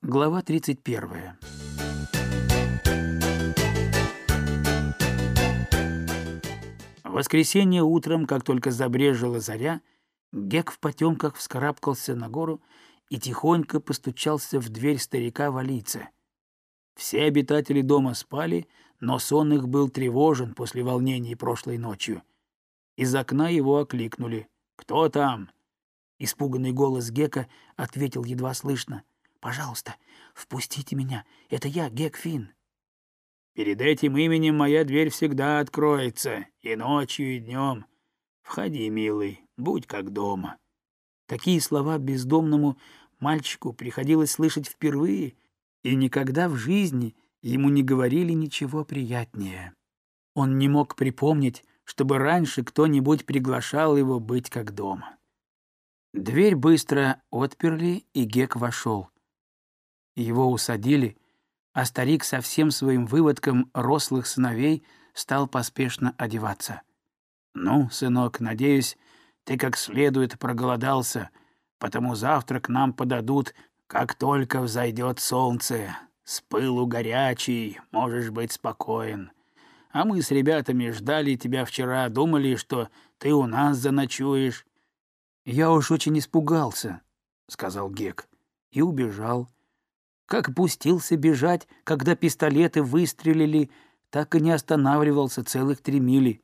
Глава 31. В воскресенье утром, как только забрежила заря, Гек в потемках вскарабкался на гору и тихонько постучался в дверь старика-валийца. Все обитатели дома спали, но сон их был тревожен после волнений прошлой ночью. Из окна его окликнули. «Кто там?» Испуганный голос Гека ответил едва слышно. «Пожалуйста, впустите меня. Это я, Гек Финн». «Перед этим именем моя дверь всегда откроется, и ночью, и днем. Входи, милый, будь как дома». Такие слова бездомному мальчику приходилось слышать впервые, и никогда в жизни ему не говорили ничего приятнее. Он не мог припомнить, чтобы раньше кто-нибудь приглашал его быть как дома. Дверь быстро отперли, и Гек вошел. Его усадили, а старик со всем своим выводком рослых сыновей стал поспешно одеваться. «Ну, сынок, надеюсь, ты как следует проголодался, потому завтрак нам подадут, как только взойдет солнце. С пылу горячий, можешь быть спокоен. А мы с ребятами ждали тебя вчера, думали, что ты у нас заночуешь». «Я уж очень испугался», — сказал Гек, и убежал. Как пустился бежать, когда пистолеты выстрелили, так и не останавливался целых 3 мили.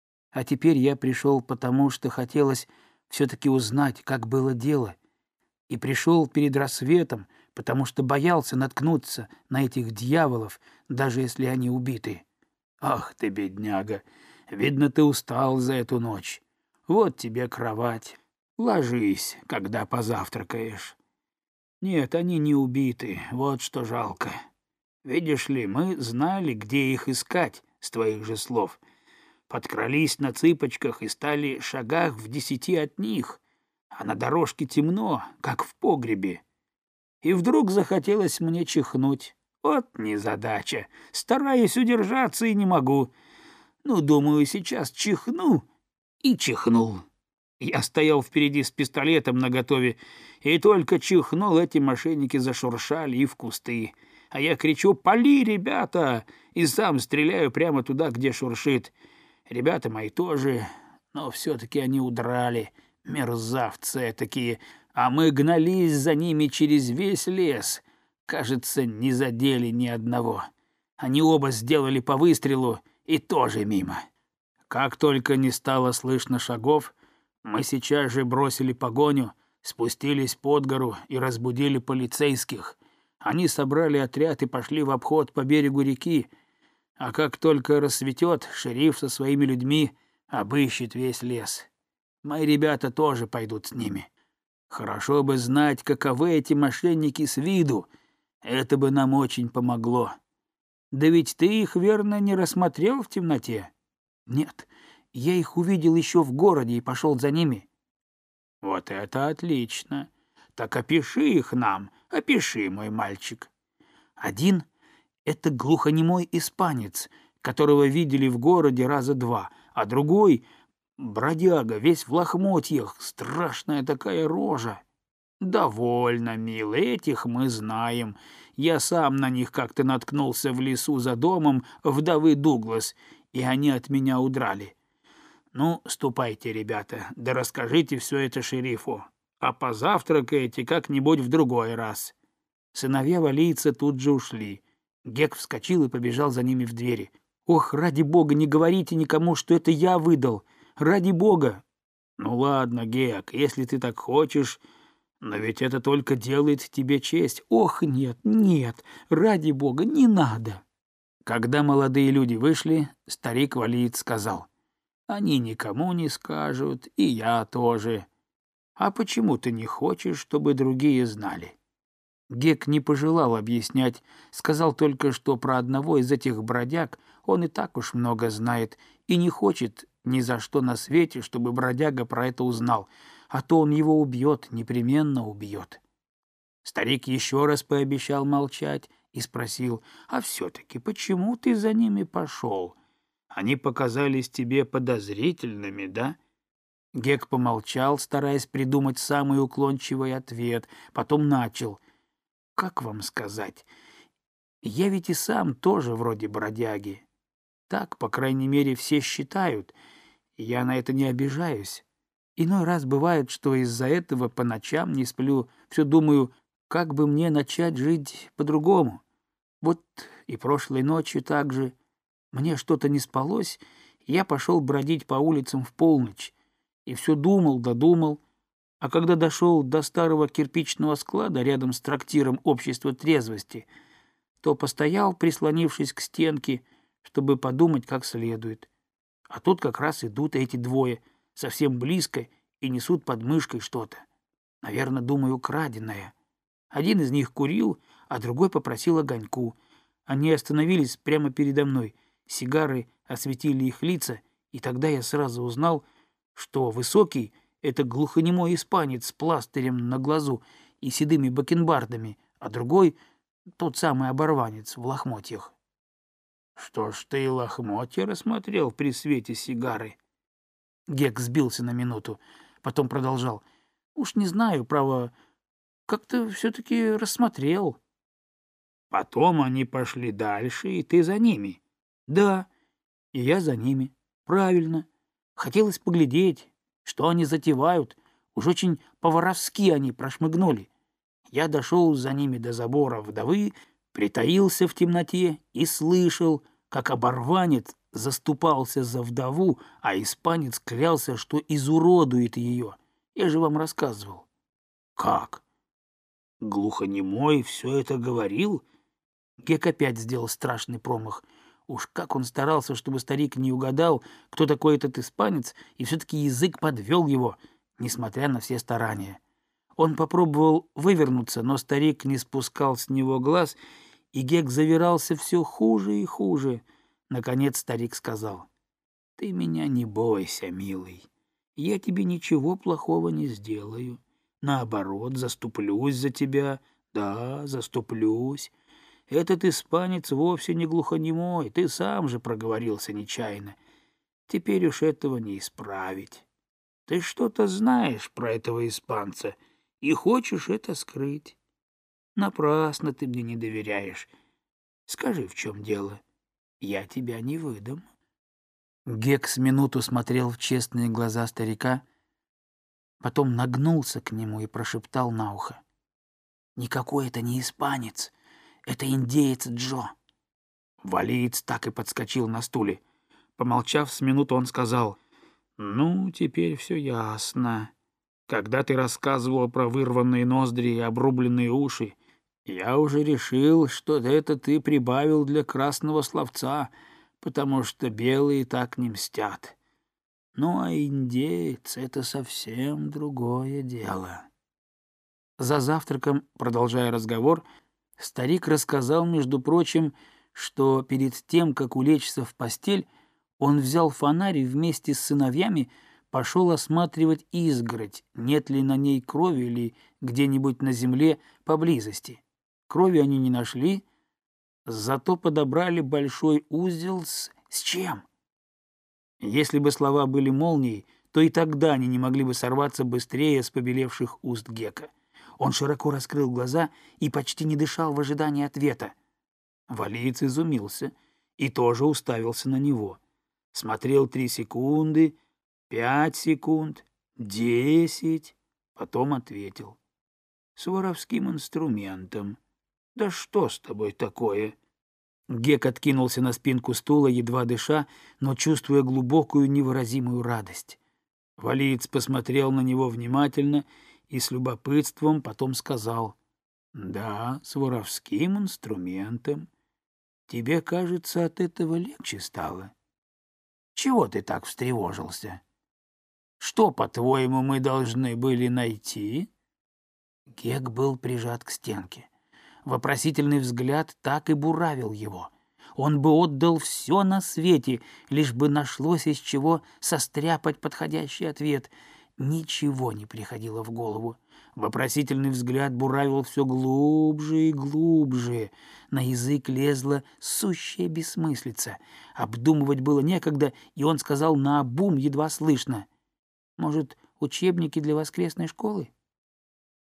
А теперь я пришел потому, что хотелось все-таки узнать, как было дело. И пришел перед рассветом, потому что боялся наткнуться на этих дьяволов, даже если они убиты. Ах ты, бедняга, видно, ты устал за эту ночь. Вот тебе кровать. Ложись, когда позавтракаешь. Нет, они не убиты, вот что жалко. Видишь ли, мы знали, где их искать, с твоих же слов. Подкрались на цыпочках и стали шагах в 10 от них, а на дорожке темно, как в погребе. И вдруг захотелось мне чихнуть. Вот незадача, стараюсь удержаться и не могу. Ну, думаю, сейчас чихну, и чихнул. Я стоял впереди с пистолетом наготове, и только чихнул, эти мошенники зашуршали и в кусты. А я кричу: «Пали, ребята!» и сам стреляю прямо туда, где шуршит. Ребята мои тоже, но все-таки они удрали, мерзавцы такие, а мы гнались за ними через весь лес. Кажется, не задели ни одного. Они оба сделали по выстрелу и тоже мимо. Как только не стало слышно шагов, мы сейчас же бросили погоню, спустились под гору и разбудили полицейских. Они собрали отряд и пошли в обход по берегу реки. А как только рассветет, шериф со своими людьми обыщет весь лес. Мои ребята тоже пойдут с ними. Хорошо бы знать, каковы эти мошенники с виду. Это бы нам очень помогло. Да ведь ты их, верно, не рассмотрел в темноте? Нет. Я их увидел еще в городе и пошел за ними. Вот это отлично. Так опиши их нам, опиши, мой мальчик. Один — это глухонемой испанец, которого видели в городе раза 2, а другой — бродяга, весь в лохмотьях, страшная такая рожа. Довольно, милый, этих мы знаем. Я сам на них как-то наткнулся в лесу за домом вдовы Дуглас, и они от меня удрали. Ну, ступайте, ребята, да расскажите все это шерифу, а позавтракайте как-нибудь в другой раз». Сыновья валийца тут же ушли. Гек вскочил и побежал за ними в двери. «Ох, ради бога, не говорите никому, что это я выдал! Ради бога!» «Ну ладно, Гек, если ты так хочешь, но ведь это только делает тебе честь». «Ох, нет, нет, ради бога, не надо!» Когда молодые люди вышли, старик-валиец сказал: «Они никому не скажут, и я тоже. А почему ты не хочешь, чтобы другие знали?» Гек не пожелал объяснять, сказал только, что про одного из этих бродяг он и так уж много знает и не хочет ни за что на свете, чтобы бродяга про это узнал, а то он его убьет, непременно убьет. Старик еще раз пообещал молчать и спросил: «А все-таки почему ты за ними пошел? Они показались тебе подозрительными, да?» Гек помолчал, стараясь придумать самый уклончивый ответ, потом начал: как вам сказать, я ведь и сам тоже вроде бродяги. Так, по крайней мере, все считают, и я на это не обижаюсь. Иной раз бывает, что из-за этого по ночам не сплю, все думаю, как бы мне начать жить по-другому. Вот и прошлой ночью так же. Мне что-то не спалось, и я пошел бродить по улицам в полночь. И все думал, додумал. А когда дошел до старого кирпичного склада рядом с трактиром общества трезвости, то постоял, прислонившись к стенке, чтобы подумать как следует. А тут как раз идут эти двое, совсем близко, и несут под мышкой что-то. Наверное, думаю, краденое. Один из них курил, а другой попросил огоньку. Они остановились прямо передо мной. Сигары осветили их лица, и тогда я сразу узнал, что высокий — это глухонемой испанец с пластырем на глазу и седыми бакенбардами, а другой — тот самый оборванец в лохмотьях. — Что ж ты и лохмотья рассмотрел при свете сигары? Гек сбился на минуту, потом продолжал. — Уж не знаю, право, как-то все-таки рассмотрел. — Потом они пошли дальше, и ты за ними? — Да, и я за ними. Правильно. Хотелось поглядеть, что они затевают. Уж очень по-воровски они прошмыгнули. Я дошел за ними до забора вдовы, притаился в темноте и слышал, как оборванец заступался за вдову, а испанец клялся, что изуродует ее. Я же вам рассказывал. — Как? Глухонемой все это говорил? Гек опять сделал страшный промах. Уж как он старался, чтобы старик не угадал, кто такой этот испанец, и все-таки язык подвел его, несмотря на все старания. Он попробовал вывернуться, но старик не спускал с него глаз, и Гек завирался все хуже и хуже. Наконец старик сказал: — Ты меня не бойся, милый. Я тебе ничего плохого не сделаю. Наоборот, заступлюсь за тебя. Да, заступлюсь. Этот испанец вовсе не глухонемой, ты сам же проговорился нечаянно. Теперь уж этого не исправить. Ты что-то знаешь про этого испанца и хочешь это скрыть. Напрасно ты мне не доверяешь. Скажи, в чем дело? Я тебя не выдам. Гек с минуту смотрел в честные глаза старика, потом нагнулся к нему и прошептал на ухо: — Никакой это не испанец. Это индеец Джо. Валиец так и подскочил на стуле. Помолчав с минуту, он сказал: — Ну, теперь все ясно. Когда ты рассказывал про вырванные ноздри и обрубленные уши, я уже решил, что это ты прибавил для красного словца, потому что белые так не мстят. Ну, а индеец — это совсем другое дело. За завтраком, продолжая разговор, старик рассказал, между прочим, что перед тем, как улечься в постель, он взял фонарь и вместе с сыновьями пошел осматривать изгородь, нет ли на ней крови или где-нибудь на земле поблизости. Крови они не нашли, зато подобрали большой узел с чем? Если бы слова были молнией, то и тогда они не могли бы сорваться быстрее с побелевших уст Гека. Он широко раскрыл глаза и почти не дышал в ожидании ответа. Валиец изумился и тоже уставился на него. Смотрел 3 секунды, 5 секунд, 10, потом ответил: — С воровским инструментом. Да что с тобой такое? Гек откинулся на спинку стула, едва дыша, но чувствуя глубокую невыразимую радость. Валиец посмотрел на него внимательно и с любопытством, потом сказал: — Да, с воровским инструментом. Тебе, кажется, от этого легче стало. Чего ты так встревожился? Что, по-твоему, мы должны были найти? Гек был прижат к стенке. Вопросительный взгляд так и буравил его. Он бы отдал все на свете, лишь бы нашлось из чего состряпать подходящий ответ. Ничего не приходило в голову. Вопросительный взгляд буравил все глубже и глубже. На язык лезла сущая бессмыслица. Обдумывать было некогда, и он сказал наобум, едва слышно: — Может, учебники для воскресной школы?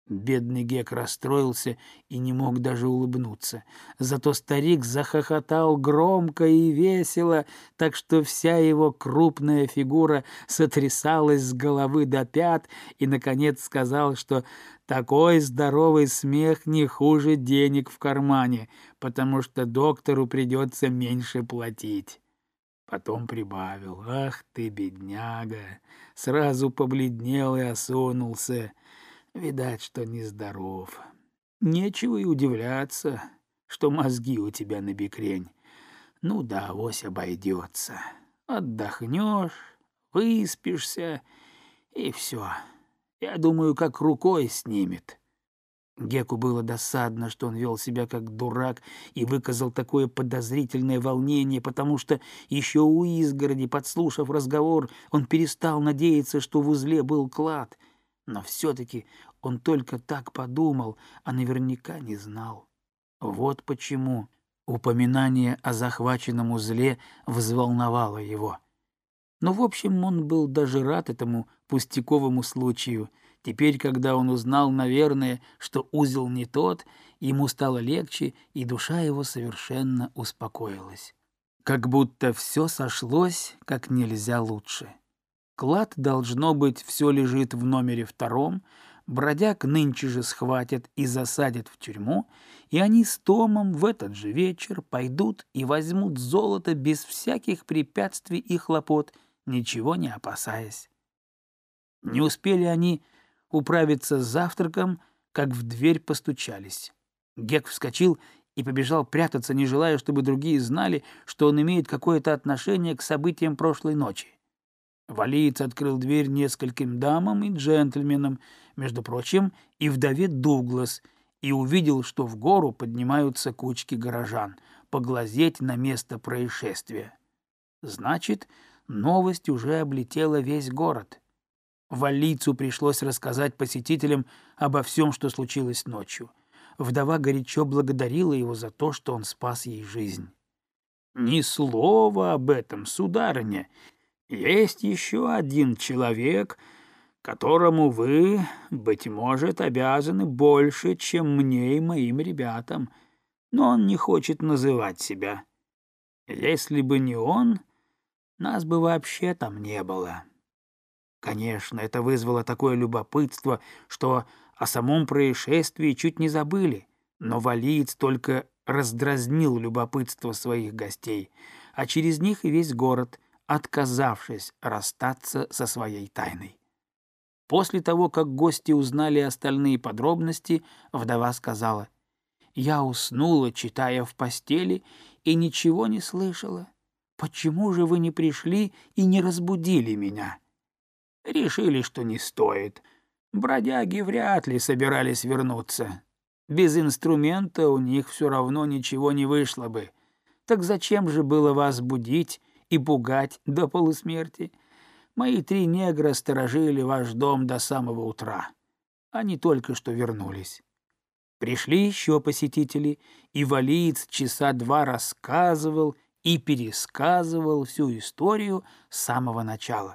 Бедный Гек расстроился и не мог даже улыбнуться. Зато старик захохотал громко и весело, так что вся его крупная фигура сотрясалась с головы до пят, и, наконец, сказал, что такой здоровый смех не хуже денег в кармане, потому что доктору придется меньше платить. Потом прибавил: «Ах ты, бедняга!» Сразу побледнел и осунулся. Видать, что нездоров. Нечего и удивляться, что мозги у тебя набекрень. Ну да, авось обойдется. Отдохнешь, выспишься, и все. Я думаю, как рукой снимет». Геку было досадно, что он вел себя как дурак и выказал такое подозрительное волнение, потому что еще у изгороди, подслушав разговор, он перестал надеяться, что в узле был клад. Но все-таки он только так подумал, а наверняка не знал. Вот почему упоминание о захваченном узле взволновало его. Но, в общем, он был даже рад этому пустяковому случаю. Теперь, когда он узнал, наверное, что узел не тот, ему стало легче, и душа его совершенно успокоилась. Как будто все сошлось как нельзя лучше. Клад, должно быть, все лежит в номере 2, бродяг нынче же схватят и засадят в тюрьму, и они с Томом в этот же вечер пойдут и возьмут золото без всяких препятствий и хлопот, ничего не опасаясь. Не успели они управиться с завтраком, как в дверь постучались. Гек вскочил и побежал прятаться, не желая, чтобы другие знали, что он имеет какое-то отношение к событиям прошлой ночи. Валиец открыл дверь нескольким дамам и джентльменам, между прочим, и вдове Дуглас, и увидел, что в гору поднимаются кучки горожан, поглазеть на место происшествия. Значит, новость уже облетела весь город. Валийцу пришлось рассказать посетителям обо всем, что случилось ночью. Вдова горячо благодарила его за то, что он спас ей жизнь. «Ни слова об этом, сударыня. Есть еще один человек, которому вы, быть может, обязаны больше, чем мне и моим ребятам, но он не хочет называть себя. Если бы не он, нас бы вообще там не было». Конечно, это вызвало такое любопытство, что о самом происшествии чуть не забыли, но валиец только раздразнил любопытство своих гостей, а через них и весь город, отказавшись расстаться со своей тайной. После того, как гости узнали остальные подробности, вдова сказала: «Я уснула, читая в постели, и ничего не слышала. Почему же вы не пришли и не разбудили меня?» «Решили, что не стоит. Бродяги вряд ли собирались вернуться. Без инструмента у них все равно ничего не вышло бы. Так зачем же было вас будить и пугать до полусмерти? Мои 3 негра сторожили ваш дом до самого утра. Они только что вернулись». Пришли еще посетители, и валиец часа 2 рассказывал и пересказывал всю историю с самого начала.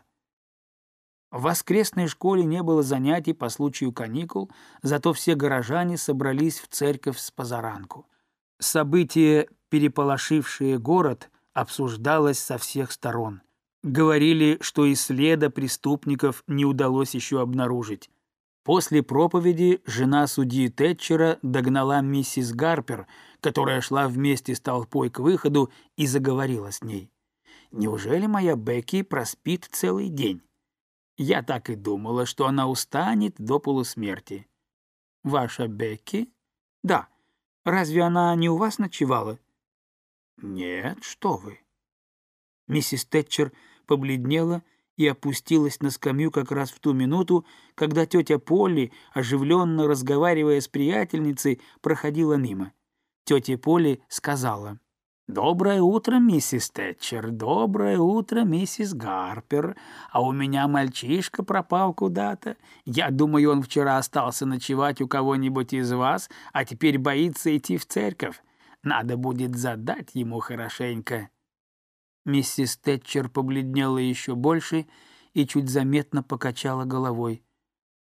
В воскресной школе не было занятий по случаю каникул, зато все горожане собрались в церковь с позаранку. Событие, переполошившее город, обсуждалось со всех сторон. Говорили, что и следа преступников не удалось еще обнаружить. После проповеди жена судьи Тэтчера догнала миссис Гарпер, которая шла вместе с толпой к выходу, и заговорила с ней. «Неужели моя Бекки проспит целый день? Я так и думала, что она устанет до полусмерти». «Ваша Бекки?» «Да. Разве она не у вас ночевала?» «Нет, что вы». Миссис Тэтчер побледнела и опустилась на скамью как раз в ту минуту, когда тетя Полли, оживленно разговаривая с приятельницей, проходила мимо. Тетя Полли сказала: «Доброе утро, миссис Тэтчер, доброе утро, миссис Гарпер. А у меня мальчишка пропал куда-то. Я думаю, он вчера остался ночевать у кого-нибудь из вас, а теперь боится идти в церковь. Надо будет задать ему хорошенько». Миссис Тэтчер побледнела еще больше и чуть заметно покачала головой.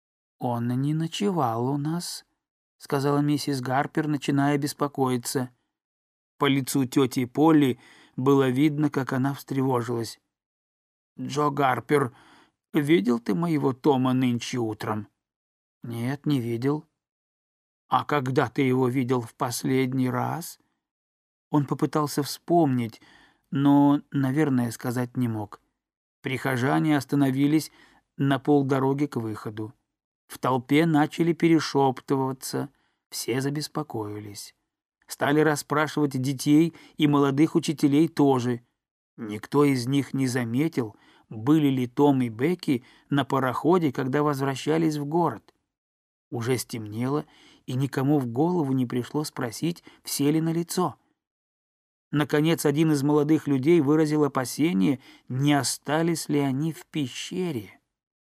«Он не ночевал у нас», — сказала миссис Гарпер, начиная беспокоиться. По лицу тети Полли было видно, как она встревожилась. «Джо Гарпер, видел ты моего Тома нынче утром?» «Нет, не видел». «А когда ты его видел в последний раз?» Он попытался вспомнить, но, наверное, сказать не мог. Прихожане остановились на полдороги к выходу. В толпе начали перешептываться, все забеспокоились. Стали расспрашивать детей и молодых учителей тоже. Никто из них не заметил, были ли Том и Бекки на пароходе, когда возвращались в город. Уже стемнело, и никому в голову не пришло спросить, все ли налицо. Наконец, один из молодых людей выразил опасение, не остались ли они в пещере.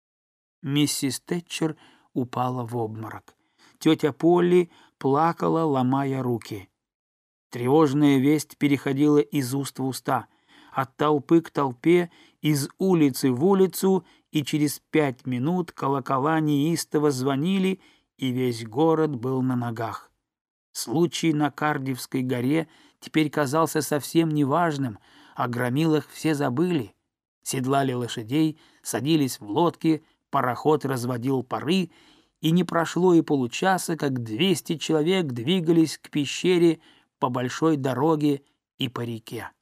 Миссис Тэтчер упала в обморок. Тетя Полли плакала, ломая руки. Тревожная весть переходила из уст в уста, от толпы к толпе, из улицы в улицу, и через 5 минут колокола неистово звонили, и весь город был на ногах. Случай на Кардивской горе теперь казался совсем неважным, о громилах все забыли. Седлали лошадей, садились в лодки, пароход разводил пары, и не прошло и получаса, как 200 человек двигались к пещере по большой дороге и по реке.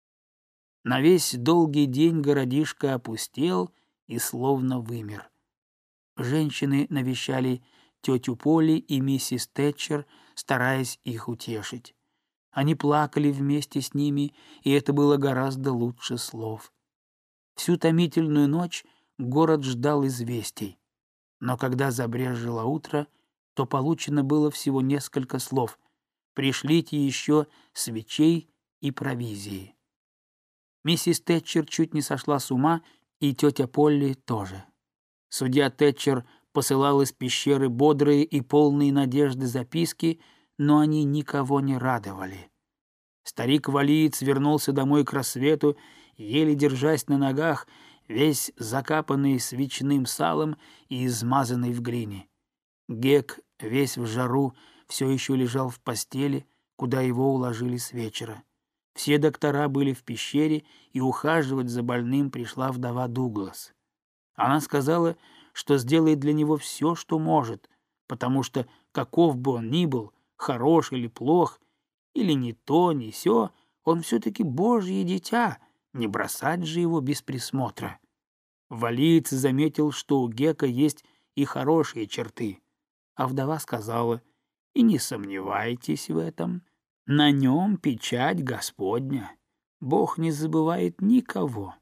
На весь долгий день городишко опустел и словно вымер. Женщины навещали тетю Полли и миссис Тэтчер, стараясь их утешить. Они плакали вместе с ними, и это было гораздо лучше слов. Всю томительную ночь город ждал известий. Но когда забрежило утро, то получено было всего несколько слов: «Пришлите еще свечей и провизии». Миссис Тэтчер чуть не сошла с ума, и тетя Полли тоже. Судья Тэтчер посылал из пещеры бодрые и полные надежды записки, но они никого не радовали. Старик-валиец вернулся домой к рассвету, еле держась на ногах, весь закапанный свечным салом и измазанный в глине. Гек, весь в жару, все еще лежал в постели, куда его уложили с вечера. Все доктора были в пещере, и ухаживать за больным пришла вдова Дуглас. Она сказала, что сделает для него все, что может, потому что, каков бы он ни был, хорош или плох, или ни то, ни сё, он все-таки Божье дитя, не бросать же его без присмотра. Валиец заметил, что у Гека есть и хорошие черты, а вдова сказала: «И не сомневайтесь в этом, на нем печать Господня. Бог не забывает никого,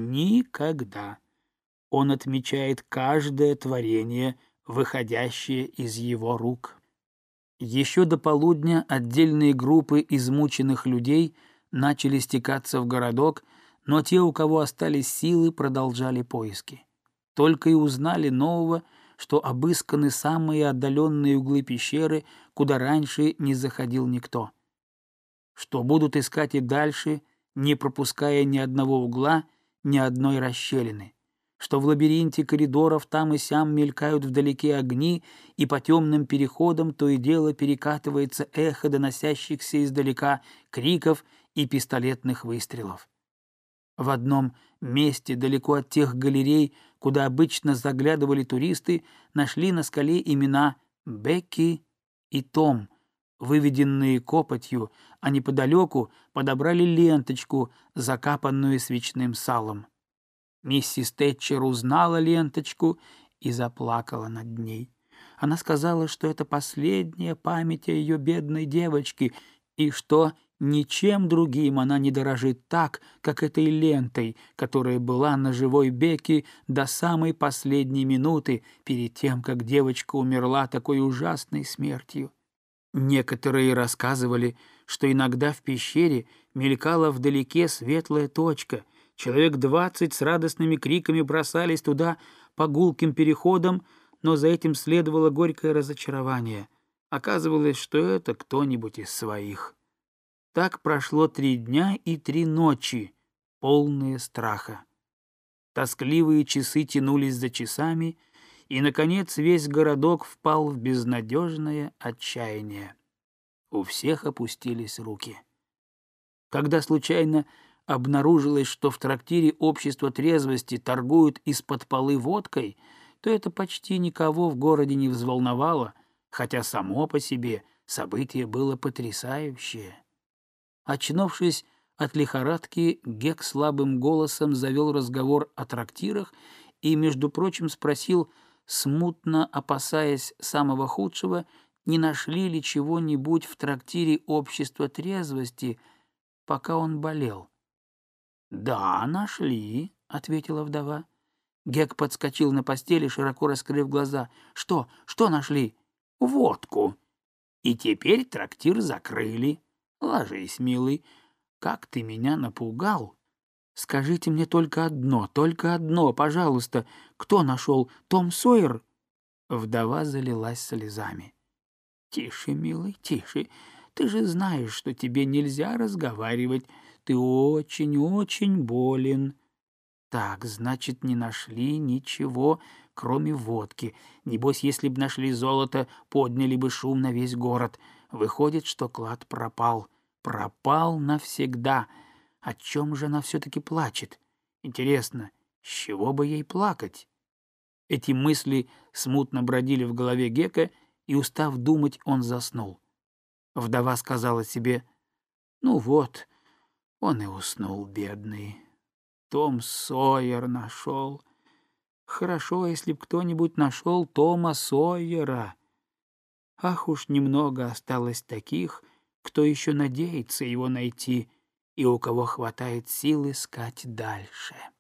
никогда. Он отмечает каждое творение, выходящее из его рук». Еще до полудня отдельные группы измученных людей начали стекаться в городок, но те, у кого остались силы, продолжали поиски. Только и узнали нового, что обысканы самые отдаленные углы пещеры, куда раньше не заходил никто. Что будут искать и дальше, не пропуская ни одного угла, ни одной расщелины. Что в лабиринте коридоров там и сям мелькают вдалеке огни, и по темным переходам то и дело перекатывается эхо доносящихся издалека криков и пистолетных выстрелов. В одном месте, далеко от тех галерей, куда обычно заглядывали туристы, нашли на скале имена Бекки и Том, выведенные копотью, а неподалеку подобрали ленточку, закапанную свечным салом. Миссис Тэтчер узнала ленточку и заплакала над ней. Она сказала, что это последняя память о ее бедной девочке, и что ничем другим она не дорожит так, как этой лентой, которая была на живой Бекке до самой последней минуты перед тем, как девочка умерла такой ужасной смертью. Некоторые рассказывали, что иногда в пещере мелькала вдалеке светлая точка. Человек 20 с радостными криками бросались туда по гулким переходам, но за этим следовало горькое разочарование. Оказывалось, что это кто-нибудь из своих. Так прошло 3 дня и 3 ночи, полные страха. Тоскливые часы тянулись за часами, и, наконец, весь городок впал в безнадежное отчаяние. У всех опустились руки. Когда случайно обнаружилось, что в трактире общества трезвости торгуют из-под полы водкой, то это почти никого в городе не взволновало, хотя само по себе событие было потрясающее. Очнувшись от лихорадки, Гек слабым голосом завел разговор о трактирах и, между прочим, спросил, смутно опасаясь самого худшего, не нашли ли чего-нибудь в трактире общества трезвости, пока он болел. — Да, нашли, — ответила вдова. Гек подскочил на постели, широко раскрыв глаза. — Что? Что нашли? — Водку. И теперь трактир закрыли. Ложись, милый. Как ты меня напугал! Скажите мне только одно, пожалуйста. Кто нашел? Том Сойер? Вдова залилась слезами. — Тише, милый, тише. Ты же знаешь, что тебе нельзя разговаривать. Ты очень болен. Так, значит, не нашли ничего, кроме водки. Небось, если б нашли золото, подняли бы шум на весь город. Выходит, что клад пропал. Пропал навсегда. О чем же она все-таки плачет? Интересно, с чего бы ей плакать? Эти мысли смутно бродили в голове Гека, и, устав думать, он заснул. Вдова сказала себе: «Ну вот, он и уснул, бедный. Том Сойер нашел. Хорошо, если б кто-нибудь нашел Тома Сойера. Ах уж немного осталось таких, кто еще надеется его найти и у кого хватает сил искать дальше».